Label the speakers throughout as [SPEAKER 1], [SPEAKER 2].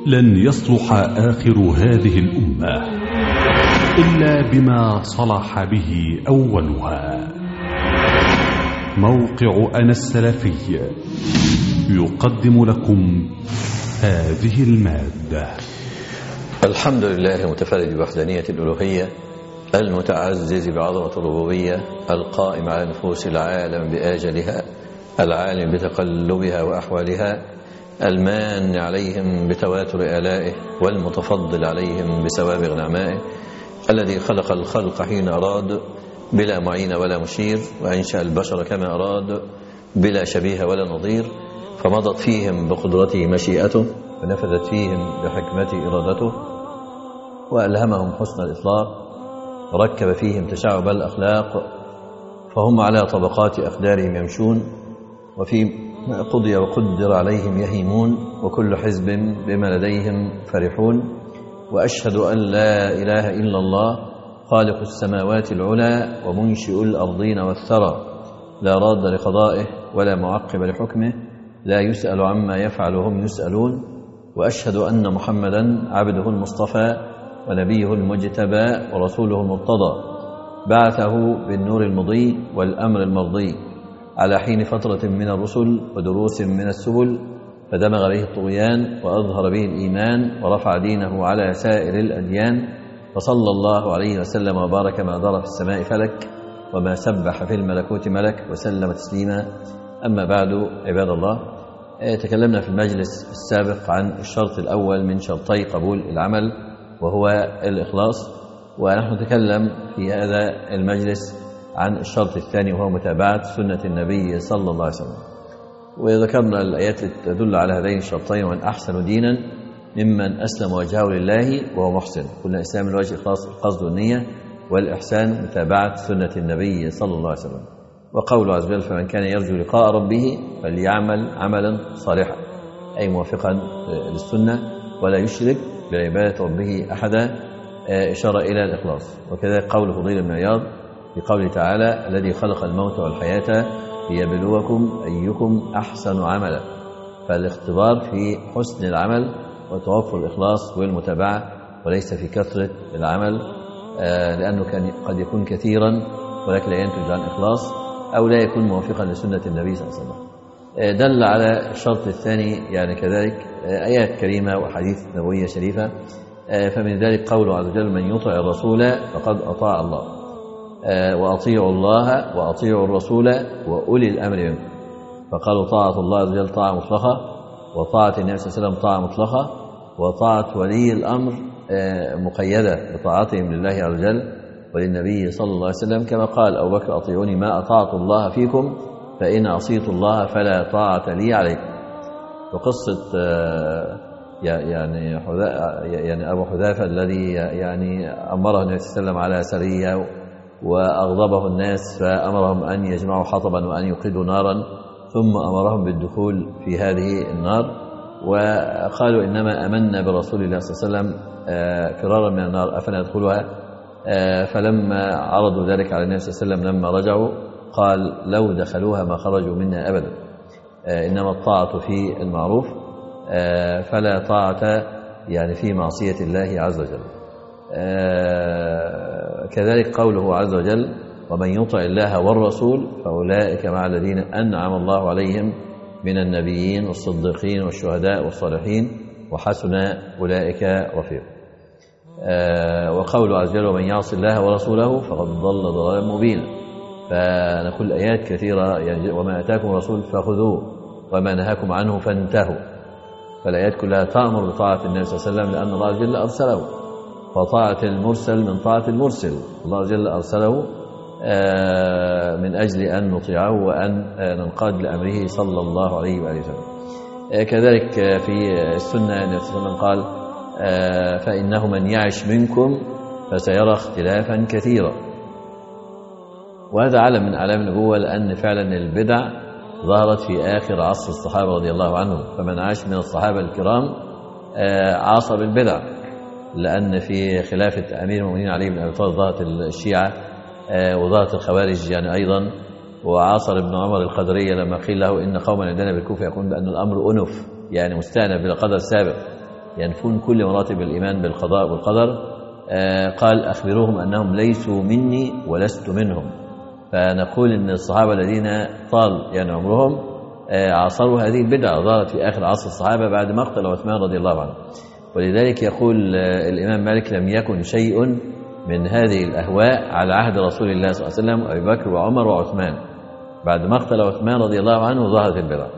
[SPEAKER 1] لن يصلح آخر هذه الأمة إلا بما صلح به أولها. موقع أنا السلفي يقدم لكم هذه المادة.
[SPEAKER 2] الحمد لله المتفرد بوحدانية الألوهية، المتعزز بعظمة الربوبية، القائم على نفوس العالم بآجلها، العالم بتقلبها وأحوالها، المان عليهم بتواتر آلائه، والمتفضل عليهم بسوابغ نعمائه، الذي خلق الخلق حين أراد بلا معين ولا مشير، وأنشأ البشر كما أراد بلا شبيه ولا نظير، فمضت فيهم بقدرته مشيئته، ونفذت فيهم بحكمته إرادته، وألهمهم حسن الإطلاق، وركب فيهم تشعب الأخلاق، فهم على طبقات أقدارهم يمشون، وفيما قضي وقدر عليهم يهيمون، وكل حزب بما لديهم فرحون. وأشهد أن لا إله إلا الله خالق السماوات العلى ومنشئ الأرضين والثرى، لا راد لقضائه ولا معقب لحكمه، لا يسأل عما يفعل وهم يسألون. وأشهد أن محمدا عبده المصطفى ونبيه المجتبى ورسوله المرتضى، بعثه بالنور المضيء والأمر المرضي على حين فترة من الرسل ودروس من السبل، فدمغ به الطغيان وأظهر به الإيمان ورفع دينه على سائر الأديان، فصلى الله عليه وسلم وبارك ما دار في السماء فلك وما سبح في الملكوت ملك، وسلم تسليما. أما بعد، عباد الله، تكلمنا في المجلس السابق عن الشرط الأول من شرطي قبول العمل، وهو الإخلاص، ونحن نتكلم في هذا المجلس عن الشرط الثاني، وهو متابعة سنة النبي صلى الله عليه وسلم. وذكرنا الآيات التي تدل على هذين الشرطين: ومن أحسن دينا ممن أسلم وجهه لله وهو محسن. قلنا إسلام الوجه إخلاص القصد والنية، والإحسان متابعة سنة النبي صلى الله عليه وسلم. وقوله عز وجل: فمن كان يرجو لقاء ربه فليعمل عملا صالحا، أي موافقا للسنة ولا يشرك بعبادة ربه أحدا، إشارة إلى الإخلاص. وكذلك قول فضيل بن عياض في قوله تعالى: الذي خلق الموت والحياة ليبلوكم أيكم أحسن عملا. فالاختبار في حسن العمل وتوفر الإخلاص والمتابعة، وليس في كثرة العمل، لأنه قد يكون كثيرا ولكن لا ينتج عن إخلاص، أو لا يكون موافقا لسنة النبي صلى الله عليه وسلم. دل على الشرط الثاني يعني كذلك آيات كريمة وحديث نبوية شريفة، فمن ذلك قوله عز وجل: من يطع الرسول فقد أطاع الله، وأطيعوا الله وأطيعوا الرسول وأولي الأمر منكم. فقالوا طاعة الله عز وجل طاعة مطلقة، وطاعة النبي صلى الله عليه وسلم طاعة مطلقة، وطاعة ولي الأمر مقيدة بطاعتهم لله عز وجل وللنبي صلى الله عليه وسلم، كما قال أبو بكر: أطيعوني ما أطعت الله فيكم، فإن عصيت الله فلا طاعة لي عليكم. وقصة يعني أبو حذافة الذي يعني أمره النبي صلى الله عليه وسلم على سرية وأغضبه الناس، فأمرهم أن يجمعوا حطبا وأن يوقدوا نارا، ثم أمرهم بالدخول في هذه النار، وقالوا: إنما أمنا برسول الله صلى الله عليه وسلم فرارا من النار أفلا يدخلها. فلما عرضوا ذلك على النبي صلى الله عليه وسلم لما رجعوا قال: لو دخلوها ما خرجوا منها أبدا. إنما الطاعة في المعروف، فلا طاعة يعني في معصية الله عز وجل. كذلك قوله عز وجل: ومن يطع الله والرسول فأولئك مع الذين أنعم الله عليهم من النبيين والصديقين والشهداء والصالحين وحسن أولئك رفيقا. وقوله عز وجل: ومن يعص الله ورسوله فقد ضل ضلالا مبينا. فنقول آيات كثيرة يعني: وما أتاكم الرسول فخذوه وما نهاكم عنه فانتهوا. فالآيات كلها تأمر بطاعة النبي صلى الله عليه وسلم، لأن الله عز وجل أرسله، فطاعة المرسل من طاعة المرسل. الله عز وجل أرسله من أجل أن نطيعه وأن ننقاد لأمره صلى الله عليه وآله وسلم. كذلك في السنة النبي صلى الله عليه وسلم قال: فإنه من يعش منكم فسيرى اختلافا كثيرا. وهذا علم من أعلام النبوة، لأن فعلا البدع ظهرت في آخر عصر الصحابة رضي الله عنهم، فمن عاش من الصحابة الكرام عاص بالبدع، لأن في خلافة أمير المؤمنين علي بن أبي طالب ظهرت الشيعة وظهرت الخوارج يعني أيضا، وعاصر ابن عمر القدرية لما قيل له إن قوما عندنا بالكوفة يقولون بأن الأمر أنف، يعني مستأنف بلا قدر سابق، ينفون كل مراتب الإيمان بالقضاء والقدر. قال أخبروهم أنهم ليسوا مني ولست منهم. فنقول إن الصحابة الذين طال يعني عمرهم عاصروا هذه البدعة، ظهرت في آخر عصر الصحابة بعد مقتل عثمان رضي الله عنه. ولذلك يقول الإمام مالك لم يكن شيء من هذه الأهواء على عهد رسول الله صلى الله عليه وسلم وأبي بكر وعمر وعثمان. بعد مقتل عثمان رضي الله عنه ظهرت البدعة.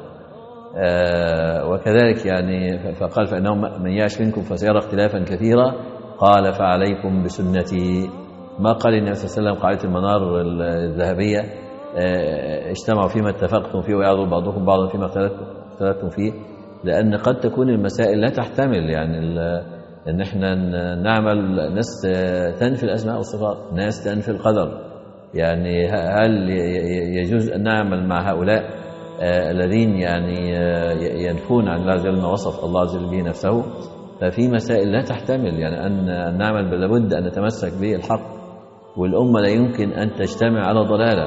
[SPEAKER 2] وكذلك يعني فقال فإنه من يعش منكم فسيرى اختلافا كثيرا، قال فعليكم بسنتي. ما قال النبي صلى الله عليه وسلم قاعدة المنار الذهبية اجتمعوا فيما اتفقتم فيه ويعذر بعضكم بعضا فيما اختلفتم فيه، لأن قد تكون المسائل لا تحتمل يعني ان احنا نعمل ناس تنفي الأسماء والصفات، ناس تنفي القدر. يعني هل يجوز أن نعمل مع هؤلاء الذين يعني ينفون عن الله عز وجل ما وصف الله عز وجل به نفسه؟ ففي مسائل لا تحتمل يعني أن نعمل، لابد أن نتمسك بالحق، والأمة لا يمكن أن تجتمع على ضلالة.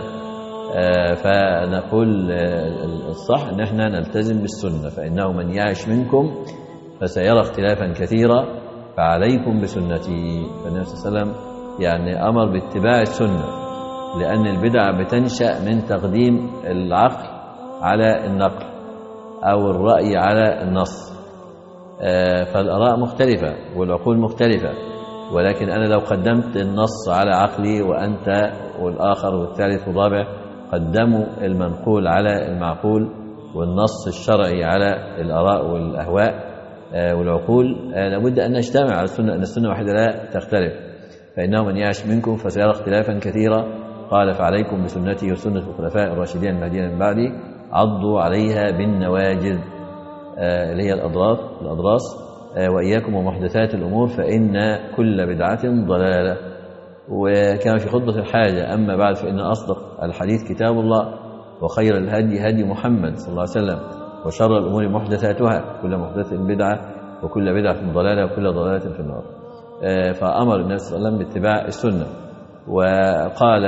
[SPEAKER 2] فنقول الصح أن احنا نلتزم بالسنة، فإنه من يعش منكم فسيرى اختلافا كثيرا فعليكم بسنتي. فالنبي صلى الله عليه وسلم يعني أمر باتباع السنة، لأن البدع بتنشأ من تقديم العقل على النقل أو الرأي على النص. فالآراء مختلفة والعقول مختلفة، ولكن أنا لو قدمت النص على عقلي وأنت والآخر والثالث والرابع قدموا المنقول على المعقول والنص الشرعي على الآراء والأهواء والعقول، لابد أن نجتمع على السنة، أن السنة واحدة لا تختلف. فإنه من يعش منكم فسيرى اختلافا كثيرا، قال فعليكم بسنتي وسنة الخلفاء الراشدين المهديين من بعدي عضوا عليها بالنواجذ اللي هي الأضراس، وإياكم ومحدثات الأمور فإن كل بدعة ضلالة. وكما في خطبة الحاجة أما بعد فإن أصدق الحديث كتاب الله، وخير الهدي هدي محمد صلى الله عليه وسلم، وشر الأمور محدثاتها، كل محدثة بدعة وكل بدعة ضلالة وكل ضلالة في النار. فأمر النبي صلى الله عليه وسلم باتباع السنة، وقال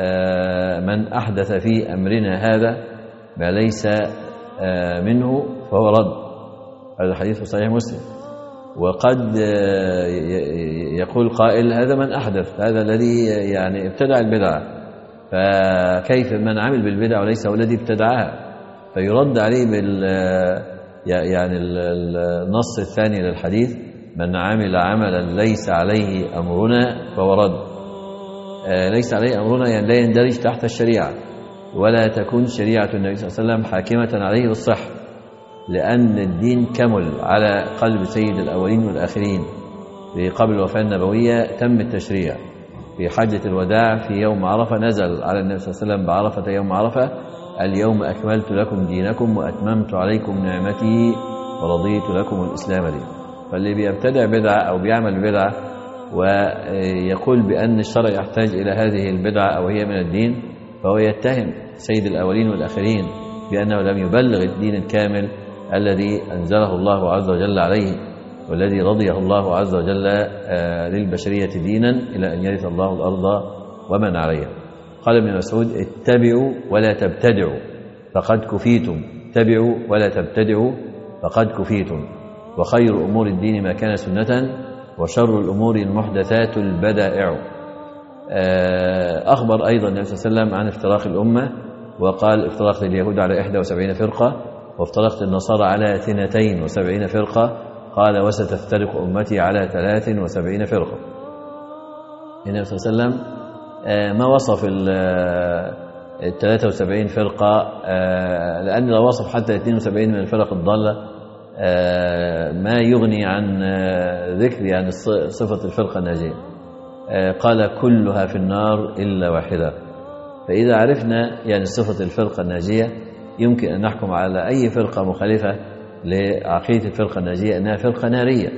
[SPEAKER 2] من أحدث في أمرنا هذا ما ليس منه فهو رد. هذا حديث صحيح مسلم. وقد يقول قائل هذا من أحدث، هذا الذي يعني ابتدع البدعة، فكيف من عمل بالبدعة وليس هو الذي ابتدعها؟ فيرد عليه يعني النص الثاني للحديث من عمل عملا ليس عليه أمرنا فهو رد. ليس عليه أمرنا يعني لا يندرج تحت الشريعة، ولا تكون شريعة النبي صلى الله عليه وسلم حاكمة عليه بالصحة، لأن الدين كمل على قلب سيد الأولين والآخرين. في قبل الوفاة النبوية تم التشريع. في حجة الوداع في يوم عرفة نزل على النبي صلى الله عليه وسلم بعرفة يوم عرفة اليوم أكملت لكم دينكم وأتممت عليكم نعمتي ورضيت لكم الإسلام دين. فاللي بيبتدع بدعة أو بيعمل بدعة ويقول بأن الشرع يحتاج إلى هذه البدعة أو هي من الدين، فهو يتهم سيد الأولين والآخرين بأنه لم يبلغ الدين الكامل الذي أنزله الله عز وجل عليه، والذي رضيه الله عز وجل للبشرية دينا إلى أن يرث الله الأرض ومن عليها. قال ابن مسعود اتبعوا ولا تبتدعوا فقد كفيتم، اتبعوا ولا تبتدعوا فقد كفيتم، وخير أمور الدين ما كان سنة، وشر الأمور المحدثات البدائع. أخبر أيضا النبي صلى الله عليه وسلم عن افتراق الأمة، وقال افترقت اليهود على 71 فرقة وافترقت النصارى على 72 فرقة، قال وستفترق أمتي على 73 فرقة. النبي صلى الله عليه وسلم ما وصف ال 73 فرقة، لأن لو وصف حتى 72 من الفرق الضالة ما يغني عن ذكر يعني صفة الفرقة الناجية. قال كلها في النار إلا واحدة. فإذا عرفنا يعني صفة الفرقة الناجية يمكن أن نحكم على أي فرقة مخالفة لعقيدة الفرقة الناجية أنها فرقة نارية.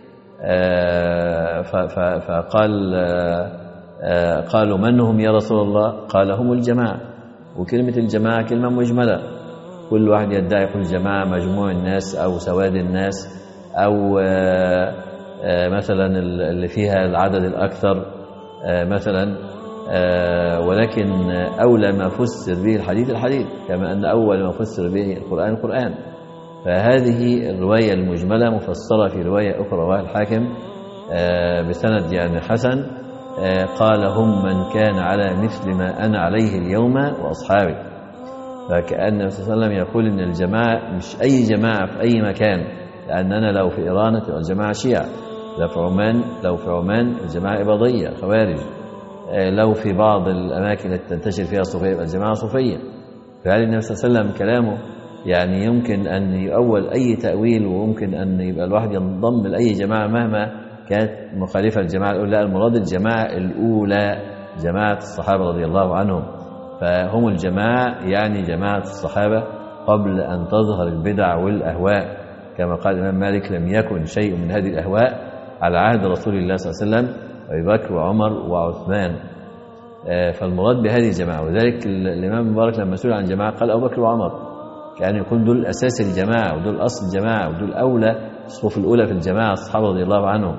[SPEAKER 2] فقال قالوا من هم يا رسول الله؟ قال هم الجماعة. وكلمة الجماعة كلمة مجملة، كل واحد يدعي يقول جماعة مجموع الناس أو سواد الناس أو مثلا اللي فيها العدد الأكثر مثلا، ولكن أولى ما فسر به الحديث كما أن أول ما فسر به القرآن فهذه الرواية المجملة مفسرة في رواية أخرى رواه الحاكم بسند يعني حسن، قال هم من كان على مثل ما أنا عليه اليوم وأصحابي. فكأن النبي صلى الله عليه وسلم يقول إن الجماعة مش أي جماعة في أي مكان، لأننا لو في إيران تبقى الجماعة شيعة، لو في عمان الجماعة إباضية خوارج، لو في بعض الأماكن التي تنتشر فيها الصوفية يبقى الجماعة صوفية. فهذا النبي صلى الله عليه وسلم كلامه يعني يمكن أن يؤول أي تأويل، وممكن أن يبقى الواحد ينضم لأي جماعة مهما كانت مخالفة الجماعة الأولى. لا، المراد الجماعة الأولى جماعة الصحابة رضي الله عنهم، فهم الجماعة يعني جماعة الصحابة قبل أن تظهر البدع والأهواء، كما قال الإمام مالك لم يكن شيء من هذه الأهواء على عهد رسول الله صلى الله عليه وسلم وأبي بكر وعمر وعثمان. فالمراد بهذه الجماعة، وذلك الإمام مبارك لما سئل عن جماعة قال أبو بكر وعمر، كأن يكون دول أساس الجماعة ودول أصل الجماعة ودول أولى الصفوف الأولى في الجماعة الصحابة رضي الله عنهم.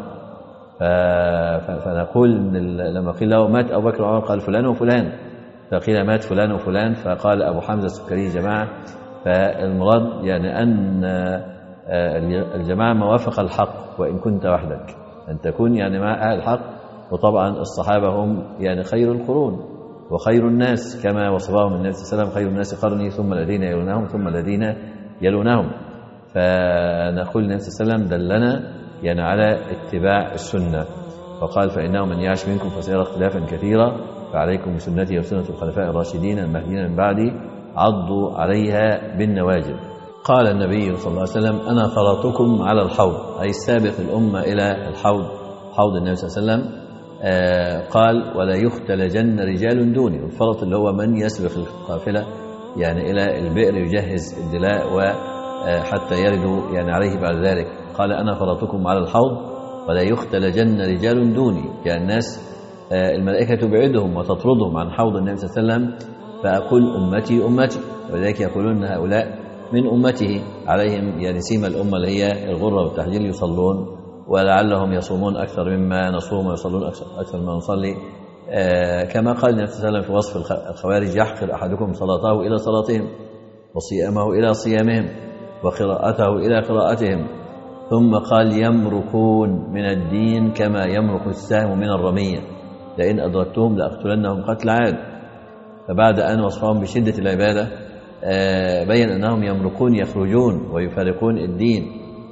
[SPEAKER 2] فنقول إن لما قيل له مات أبو بكر وعمر قال فلان وفلان، فقيل مات فلان وفلان فقال أبو حمزة السكري جماعة. فالمراد يعني أن الجماعة ما وافق الحق وإن كنت وحدك، أن تكون يعني مع أهل الحق. وطبعا الصحابة هم يعني خير القرون وخير الناس كما وصفهم النبي صلى الله عليه وسلم، خير الناس قرني ثم الذين يلونهم ثم الذين يلونهم. فنقول النبي صلى الله عليه وسلم دلنا يعني على اتباع السنة، فقال فإنه من يعش منكم فسيرى اختلافا كثيرا فعليكم بسنتي وسنة الخلفاء الراشدين المهديين من بعدي عضوا عليها بالنواجذ. قال النبي صلى الله عليه وسلم أنا فرطكم على الحوض، أي سابق الأمة إلى الحوض، حوض النبي صلى الله عليه وسلم. قال ولا يختلجن رجال دوني، والفرط اللي هو من يسبق القافلة يعني إلى البئر يجهز الدلاء وحتى يردوا يعني عليه بعد ذلك. قال أنا فرطكم على الحوض ولا يختلجن رجال دوني، يعني الناس الملائكة تبعدهم وتطردهم عن حوض النبي صلى الله عليه وسلم، فأقول أمتي أمتي، ولذلك يقولون هؤلاء من أمته، عليهم يعني سيما الأمة اللي هي الغرة والتحجيل، يصلون ولعلهم يصومون أكثر مما نصوم ويصلون أكثر مما نصلي. كما قال النبي صلى الله عليه وسلم في وصف الخوارج يحقر أحدكم صلاته إلى صلاتهم وصيامه إلى صيامهم وقراءته إلى قراءتهم. ثم قال يمرقون من الدين كما يمرق السهم من الرمية، لئن أدركتهم لأقتلنهم قتل عاد. فبعد أن وصفهم بشدة العبادة بين أنهم يمرقون يخرجون ويفارقون الدين،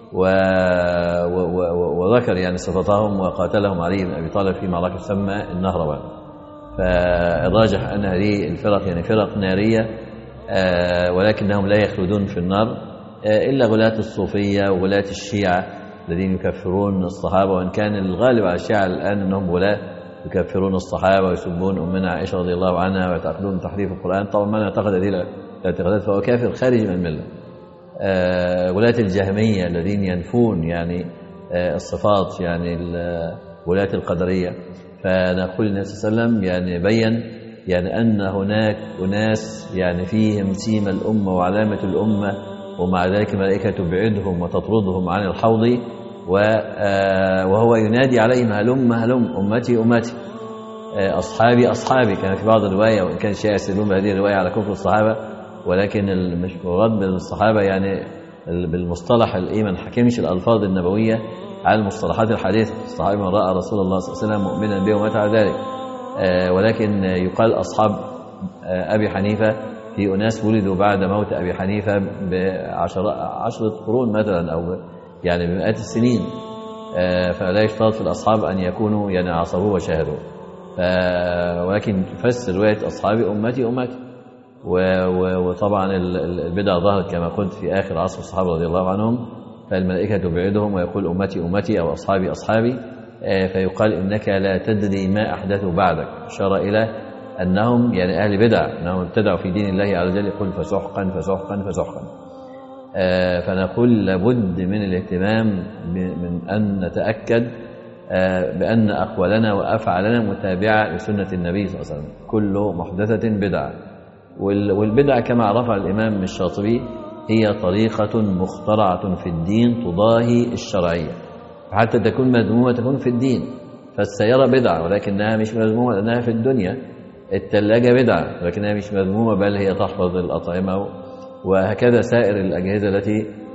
[SPEAKER 2] وذكر يعني صفتهم وقاتلهم علي بن أبي طالب في معركة تسمى النهروان. فالراجح أن هذه الفرق يعني فرق نارية، ولكنهم لا يخلدون في النار إلا غلاة الصوفية وغلاة الشيعة الذين يكفرون الصحابة، وإن كان الغالب على الشيعة الآن أنهم غلاة يكفرون الصحابة ويسبون أمنا عائشة رضي الله عنها ويعتقدون تحريف القرآن. طبعا من يعتقد هذه الاعتقادات فهو كافر خارج من الملة. ولاة الجهمية الذين ينفون يعني الصفات، يعني ولاة القدرية. فنقول النبي صلى الله عليه وسلم يعني بين يعني أن هناك أناس يعني فيهم سيم الأمة وعلامة الأمة، ومع ذلك الملائكة تبعدهم وتطردهم عن الحوض، وهو ينادي عليهم هلم هلم أمتي أمتي، أصحابي أصحابي. كان في بعض الرواية، وإن كان الشيعة يستدلون بهذه الرواية على كفر الصحابة، ولكن المراد بالصحابة يعني بالمصطلح الإيه ما نحكمش الألفاظ النبوية على المصطلحات الحديثة. الصحابي من رأى رسول الله صلى الله عليه وسلم مؤمنا به ومات على ذلك. ولكن يقال أصحاب أبي حنيفة في أناس ولدوا بعد موت أبي حنيفة بعشرة قرون مثلا، أو يعني بمئات السنين. فلا يشترط في الأصحاب أن يكونوا يعني عصروه وشاهدوه، ولكن تفسر رواية أصحابي أمتي أمتي. وطبعا البدع ظهرت كما قلت في آخر عصر الصحابة رضي الله عنهم، فالملائكة تبعدهم ويقول أمتي أمتي أو أصحابي أصحابي، فيقال إنك لا تدري ما أحدثوا بعدك، إشارة إلى أنهم يعني أهل بدع، أنهم ابتدعوا في دين الله عز وجل، يقول فسحقا فسحقا فسحقا. فنقول لابد من الاهتمام من أن نتأكد بأن أقوالنا وأفعالنا متابعة لسنة النبي صلى الله عليه وسلم. كل محدثة بدعة، والبدعة كما عرفها الإمام الشاطبي هي طريقة مخترعة في الدين تضاهي الشرعية، حتى تكون مذمومة تكون في الدين. فالسيارة بدعة ولكنها مش مذمومة لأنها في الدنيا، الثلاجة بدعة ولكنها مش مذمومة بل هي تحفظ الأطعمة، وهكذا سائر الأجهزة التي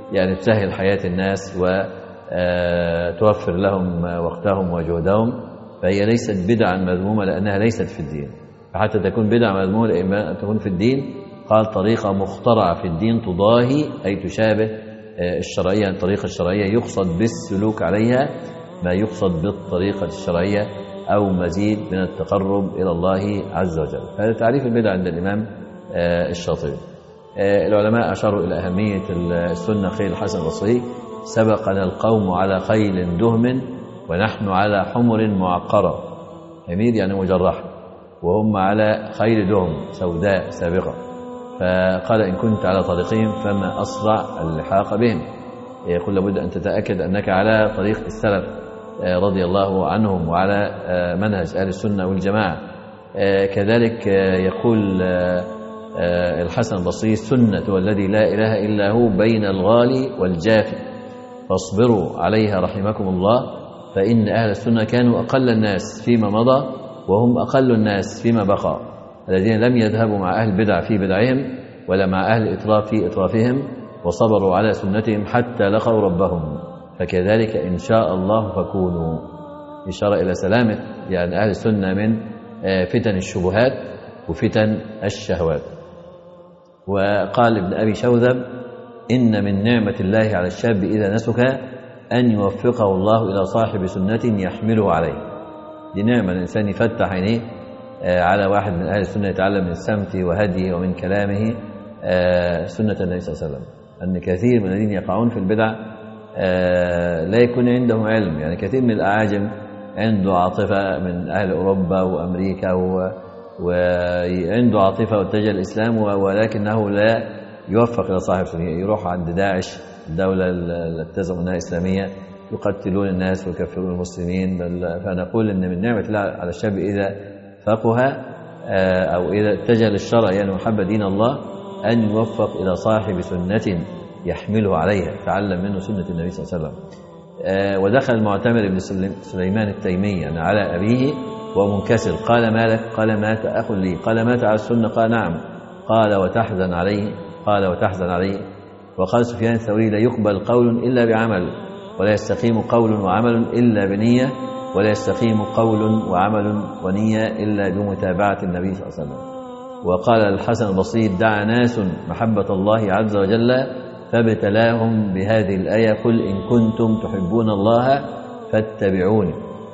[SPEAKER 2] يعني تسهل حياة الناس وتوفر لهم وقتهم وجهدهم، فهي ليست بدعا مذمومة لأنها ليست في الدين. فحتى تكون بدعا مذمومة لأن تكون في الدين قال طريقة مخترعة في الدين تضاهي أي تشابه الشرعية. الطريقة الشرعية يقصد بالسلوك عليها ما يقصد بالطريقة الشرعية أو مزيد من التقرب إلى الله عز وجل. هذا تعريف البدع عند الإمام الشاطبي. العلماء أشاروا إلى أهمية السنة. خيل الحسن البصري: سبقنا القوم على خيل دهم ونحن على حمر معقرة. حمير يعني مجرحة، وهم على خيل دهم سوداء سابقة. فقال: إن كنت على طريقهم فما أسرع اللحاق بهم. يقول لابد أن تتأكد أنك على طريقة السلف رضي الله عنهم وعلى منهج أهل السنة والجماعة. كذلك يقول الحسن البصري: السنة والذي لا إله إلا هو بين الغالي والجافي فاصبروا عليها رحمكم الله، فإن أهل السنة كانوا أقل الناس فيما مضى وهم أقل الناس فيما بقى، الذين لم يذهبوا مع أهل البدع في بدعهم ولا مع أهل الإطراف في إطرافهم، وصبروا على سنتهم حتى لقوا ربهم، فكذلك إن شاء الله فكونوا. إشارة إلى سلامة يعني أهل السنة من فتن الشبهات وفتن الشهوات. وقال ابن أبي شوذب: إن من نعمة الله على الشاب إذا نسك أن يوفقه الله إلى صاحب سنة يحمله عليه. دي نعمة الإنسان يفتح عينيه على واحد من أهل السنة يتعلم من السمت وهديه ومن كلامه سنة النبي صلى الله عليه وسلم. أن كثير من الذين يقعون في البدع لا يكون عندهم علم. يعني كثير من الأعاجم عنده عاطفة من أهل أوروبا وأمريكا وعنده عاطفة واتجه الإسلام، ولكنه لا يوفق إلى صاحب سنة. يروح عند داعش الدولة التي تزعم أنها إسلامية، يقتلون الناس ويكفرون المسلمين. فنقول أن من نعمة الله على الشاب إذا فقه أو إذا اتجه للشرع يعني محب دين الله أن يوفق إلى صاحب سنة يحمله عليها، تعلم منه سنة النبي صلى الله عليه وسلم. ودخل المعتمر بن سليمان التيمي يعني على أبيه ومنكسر. قال: ما لك؟ قال: مات أخ لي. قال: مات على السنة؟ قال: نعم. قال: وتحزن عليه؟ قال: وتحزن عليه. وقال سفيان الثوري: لا يقبل قول إلا بعمل، ولا يستقيم قول وعمل إلا بنية، ولا يستقيم قول وعمل ونية إلا بمتابعة النبي صلى الله عليه وسلم. وقال الحسن البصري: ادعى ناس محبة الله عز وجل فابتلاهم بهذه الآية: قل إن كنتم تحبون الله فاتبعوني.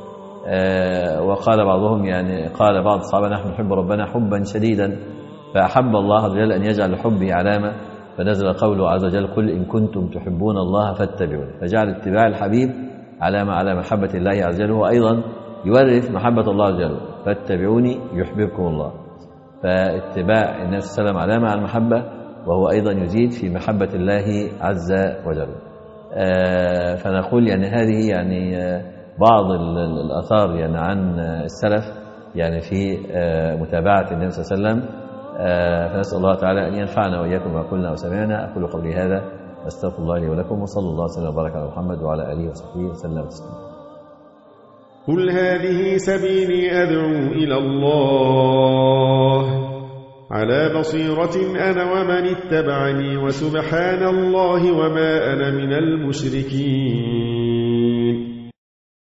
[SPEAKER 2] وقال بعضهم يعني قال بعض الصحابة: نحن نحب ربنا حبا شديدا، فأحب الله عز وجل أن يجعل حبه علامة، فنزل قوله عز وجل: قل إن كنتم تحبون الله فاتبعوني. فجعل اتباع الحبيب علامة على محبة الله عز وجل، وأيضا يورث محبة الله عز وجل: فاتبعوني يحببكم الله. فاتباع النبي صلى الله عليه وسلم علامة على المحبة، وهو أيضا يزيد في محبة الله عز وجل. فنقول يعني هذه يعني بعض الآثار يعني عن السلف يعني في متابعة النبي صلى الله عليه وسلم. فنسأل الله تعالى أن ينفعنا وإياكم ما قلنا وسمعنا. أقول قولي هذا أستغفر الله لي ولكم، وصلى الله وسلم وبارك على محمد وعلى آله وصحبه وسلم تسليما.
[SPEAKER 3] قل هذه سبيلي أدعو إلى الله على بصيرة أنا ومن اتبعني، وسبحان الله وما أنا من المشركين.